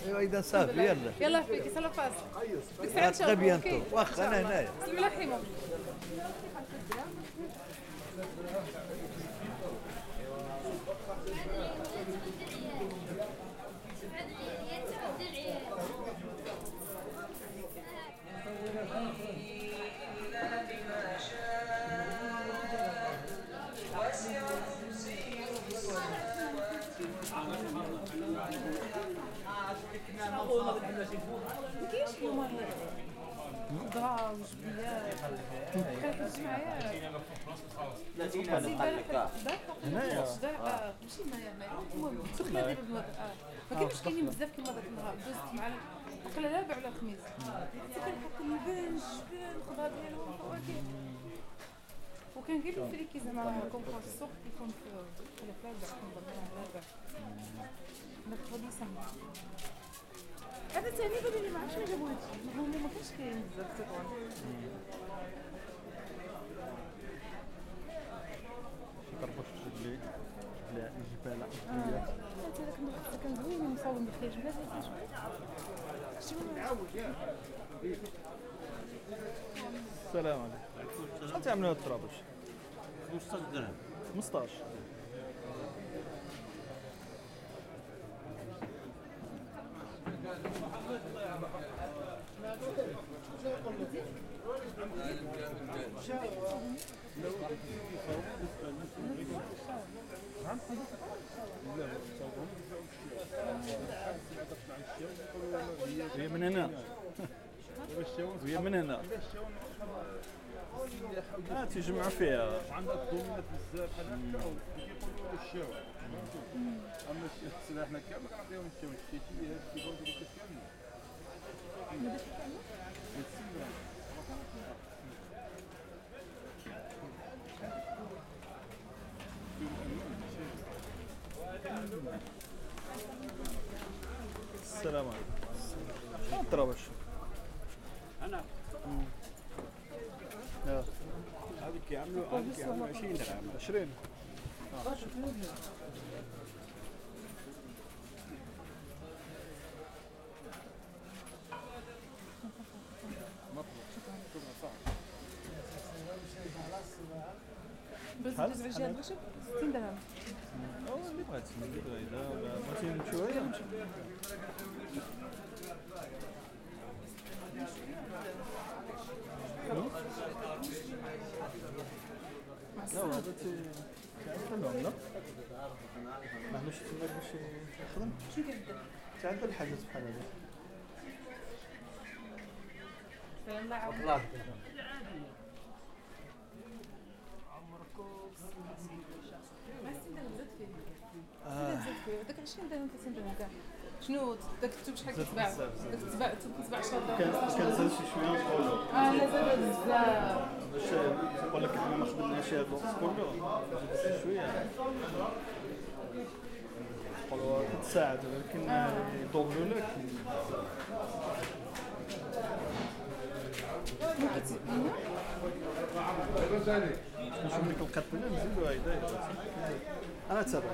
ايوا اذا صافي يلا. يلا فيك يسلم فاس. ديك الساعه تري نشوفوك بيانتو كيف. واخا انا هنايا. سلمي على حيمه. كاينش اليوم خضره وجبيات كنحس معايا هنايا ماشي هنايا المهم تخلى ديال ما كانوش كاينين بزاف كيما داك النهار دوزت مع وقيلا الاربع ولا الخميس حتى كنحط اللبن الجبن الخضره ديالهم الفواكه وكان قال لي فريكي زعما كونفور السوق يكون في الاربع كنظن الاربع مركودي سما هذا ثاني بان لي ما عرفتش جابوا هادشي هما ما كانش كاين بزاف تطوان طربوش رجلي لا الجباله انت هذاك النهار كان زوين مصور بالخير بلا زيت شويه السلام عليكم. شحال تعملوا هاد الطرابوش؟ 15 درهم. 15. هي من هنا. هي من هنا. تيجمعوا فيها. عندك دومينات بزاف بحال هكا وكيقولوا الشاو. اما السلاح حنا كامل كنعطيهم الشاو الشيشي هاد كيبغيو يديروا كامل. السلام عليكم. شحال الطرابوش؟ انا هذيك كيعملوا 20 درهم. 20. بس العجال بشب 60 درهم اللي بغات تزيد اذا بغيتي نمشيو هيا نمشيو. لا هذا تعرف لا ما عندوش تما باش يخدم. شنو كيبدا؟ تعدل الحاجات بحال هذا. سلام الله يعاون ما 60 درهم زاد فيه زاد فيه داك 20 درهم 30 درهم كاع شنو داك التوب شحال كتباع داك كتباع 10 درهم كنزل شي شويه نقولوا لا زاد بزاف باش نقول لك حنا ما خدمناش هذا الوقت كله زيد شويه نقولوا تساعد ولكن يطولوا لك. نشوف ديك القطنه نزيدو هيدا انا تابعك.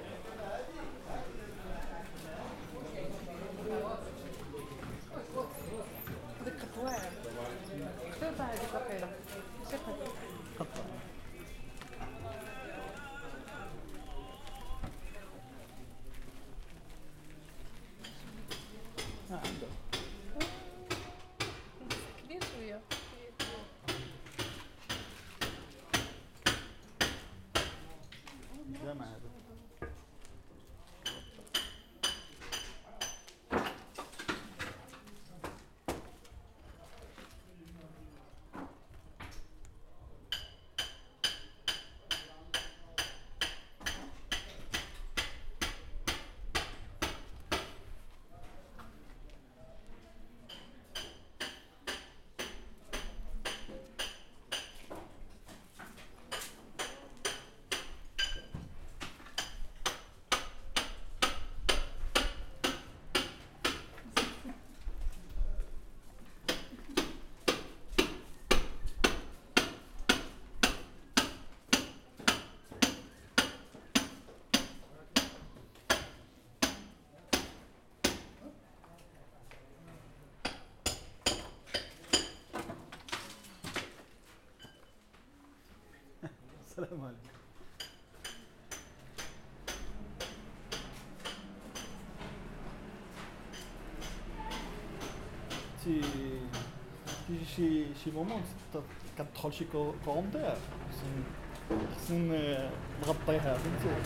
ديك القطواع خفيفه هذيك وقيله شي قطه. عنده كبير شويه جامع هذا. السلام عليكم. كيجي شي مومون كتدخل شي كومونتير خصني نغطيها فهمتي.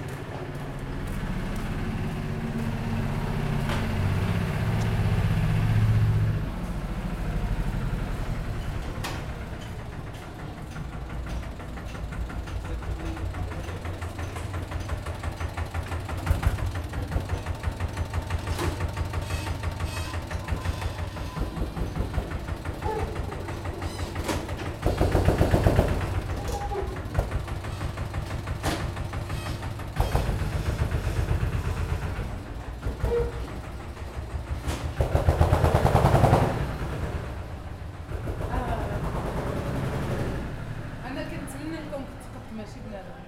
انا كنتمنى لكم تقط ماشي بنادم.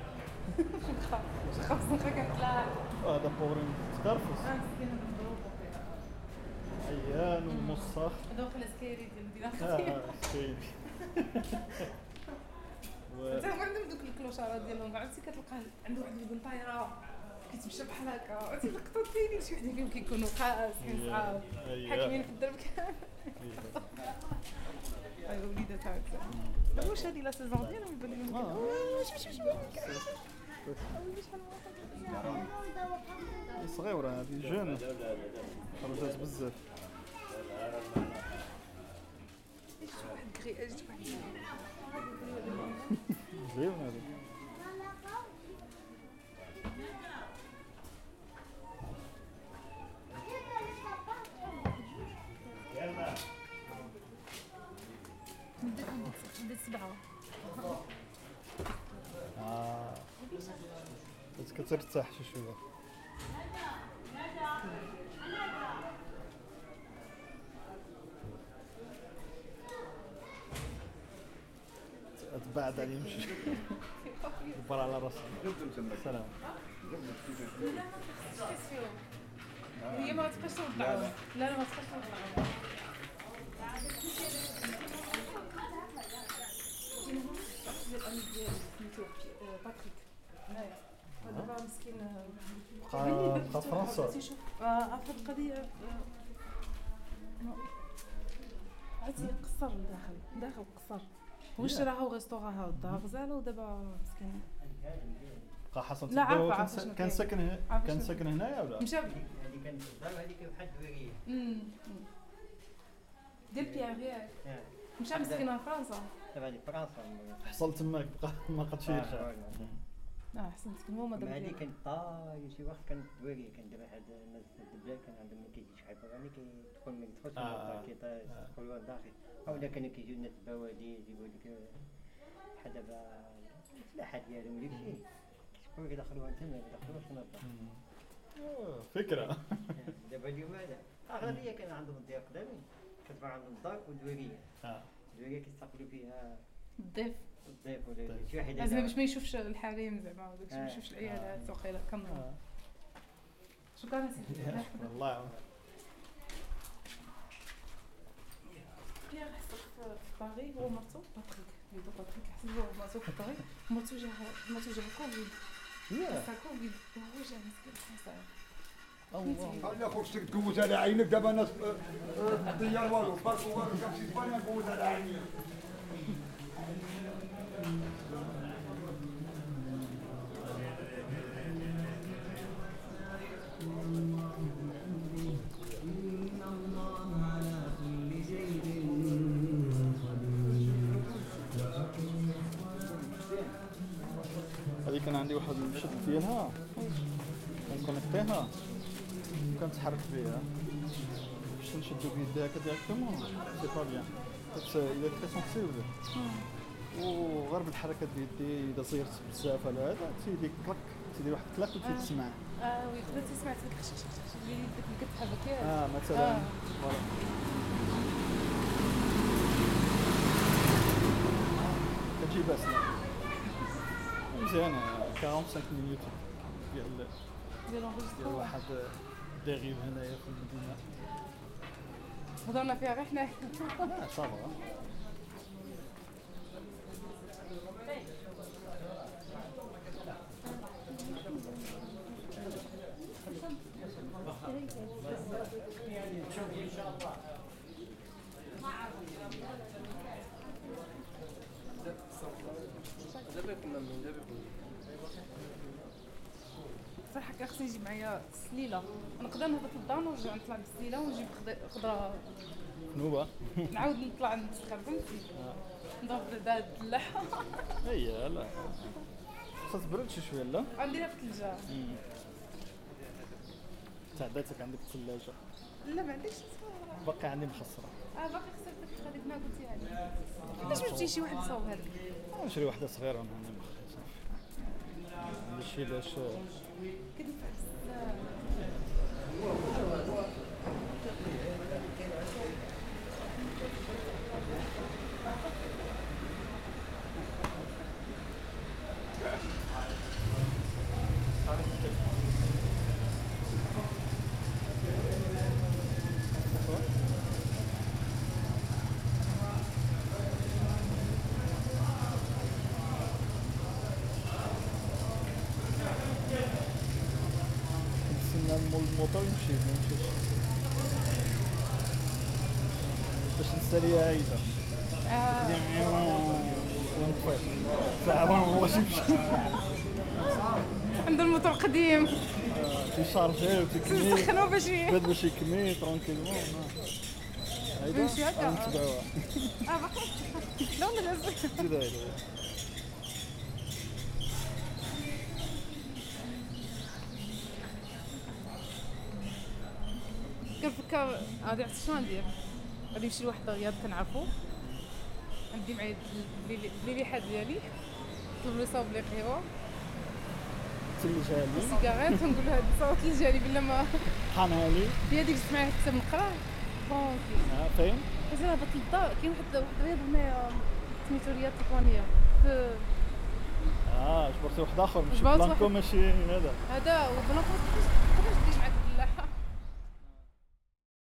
خاصك كتطلع هذا بورين تقرفص مسكينه بالضروب عيان وموسخ. هذا واخا السكيري ديال المدينه الخطيره. كاين. حتى هما عندهم دوك الكلوشارات ديالهم عرفتي كتلقى عنده واحد البنطيره كيتمشى بحال هكا عرفتي اللقطات كاينين شي وحدين فيهم كيكونوا قاسين صعاب حاكمين في الدرب كامل. ايوا وليدات هكا واش هادي لا سيزون ديالهم يبان لهم كده واش صغيرة هذه جون خرجات بزاف. واحد كرياج واحد زوين هذا. بدات 7 بس كترتاح شي شويه. تبعد عليه يمشي يكبر على راسه. سلام. هي ما تبقاش توضعهم. لا ما تبقاش توضعهم. باتريك هنايا دابا مسكين بقى فرنسا. عرفت القضيه عرفتي قصر داخل قصر هو شراها وريستورا ها الدار غزاله ودابا مسكين بقى حسن لا عارفه كان ساكن هنايا ولا مشى هذه كانت الدار هذيك بحال الدويريه ديال بيير مشى مسكين فرنسا دابا هذه فرنسا حصل تماك بقى ما بقاتش يرجع. احسن مسكين هو ما دابا هذه كانت طاي شي وقت كانت الدويريه كان دابا هاد الناس الدبلة كان عندهم ما كيجي شحال يعني كيدخل من يدخل كيدخلوا داخل اولا كانوا كيجيو الناس بوادي يجيبوا لك بحال دابا الاسلحه ديالهم داكشي كيدخلوا كيدخلوها تما كيدخلوها في النظام. فكره. دابا اليوم هذا اغلبيه كان عندهم الضياف قدامين كتبقى عندهم الدار والدويريه. الدويريه كيستقبلوا فيها الضيف ولا شي واحد لازم باش ما يشوفش الحريم زعما وداكشي ما يشوفش العيالات وقيله كنظن. شكرا سيدي. الله يعاونك. بيير حصل في باريس هو مرتو باتريك وليدو باتريك حسن هو مرتو في باريس مرتو جا كوفيد. سا كوفيد وهو جا مسكين فرنسا. الله خوشك تقوز على عينك دابا ناس الديار والو فرق والو كنمشي اسبانيا نقوز على عيني. هذه كان عندي واحد الشد ديالها كنكونيكتيها وكنتحرك بها باش نشدو بيديها هكا ديريكتومون سي با بيان هي تري سونسيبل وغير بالحركات بيدي اذا صيرت بزاف على هذا تيدي كلاك تيدير واحد كلاك وتسمع. وي بدات سمعت ديك الخشخش اللي يدك اللي كتحرك مثلا فوالا كتجي باسله مزيانه 45 مينوت ديال واحد ديغيب هنايا في المدينه. هضرنا فيها غير حنايا. صافا صراحة كان خصني يجي معايا السليلة، نقدر نهبط للدار ونرجع نطلع بالسليلة ونجيب خضرة نوبة. نعاود نطلع نتسخر فهمتي. نضرب دار الدلاحة. هي لا خاص برد شي شويه لا. غنديرها في الثلجة. تعداتك عندك الثلاجه؟ لا ما عنديش تصور. باقي عندي محصره. باقي خسرتك هذيك ما قلتي عليها. علاش ما جبتيش شي واحد يصاوب هذاك؟ نشري وحده صغيره ونهني مخي صافي. ماشي لاش كتنفع بزاف. الموطور يمشي ما يمشيش باش نسالي عايده. ونطفي ساعه ما واش يمشي. عند الموتور قديم تيشارجي وتكمي تسخنو باش باش يكمي ترونكيلمون. هايدا نمشي هكا. نتبعوها. باقي لا ولا زيد هايدا كنفكر غادي عرفتي شنو غندير. غادي نمشي لواحد الرياض كنعرفو، غندي معايا الليحه ديالي، نطلب له يصاوب لي قهوه تلجها لي سيجاريت ونقول له هادي صوت تلجها لي بلا ما طحنها لي. هي ديك جبت معايا حتى نقرا ترونكي. فين؟ حيت انا هبط للدار كاين واحد الرياض هنايا سميتو رياض تطوانيه في جبرتي واحد اخر ماشي جبرت بلانكو واحد. ماشي هذا. هذا وبلانكو